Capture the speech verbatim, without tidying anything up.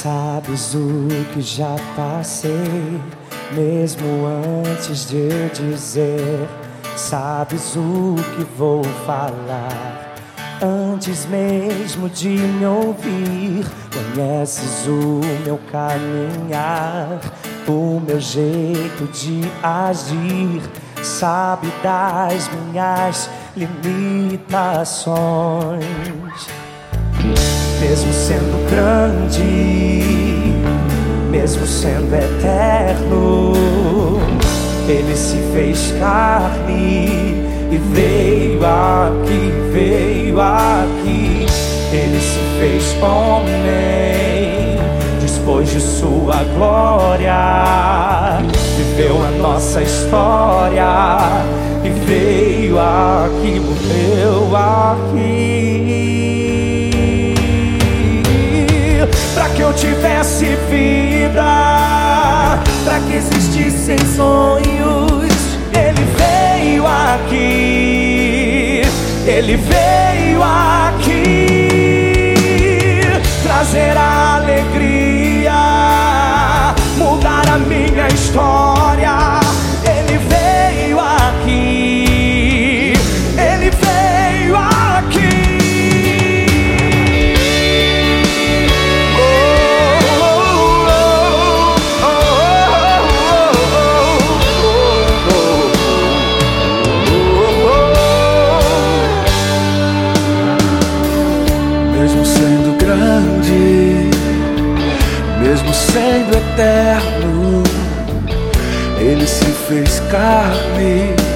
Sabes o que já passei, mesmo antes de eu dizer. Sabes o que vou falar, antes mesmo de me ouvir. Conheces o meu caminhar, o meu jeito de agir. Sabe das minhas limitações. Mesmo sendo grande, mesmo sendo eterno, Ele se fez carne e veio aqui, veio aqui. Ele se fez homem, dispôs de sua glória, viveu a nossa história e veio aqui, morreu aqui. Pra que eu tivesse vida, pra que existissem sonhos, Ele veio aqui, Ele veio aqui, trazer a alegria, mudar a minha história. Ele veio aqui, Ele veio aqui. Mesmo sendo grande, mesmo sendo eterno, Ele se fez carne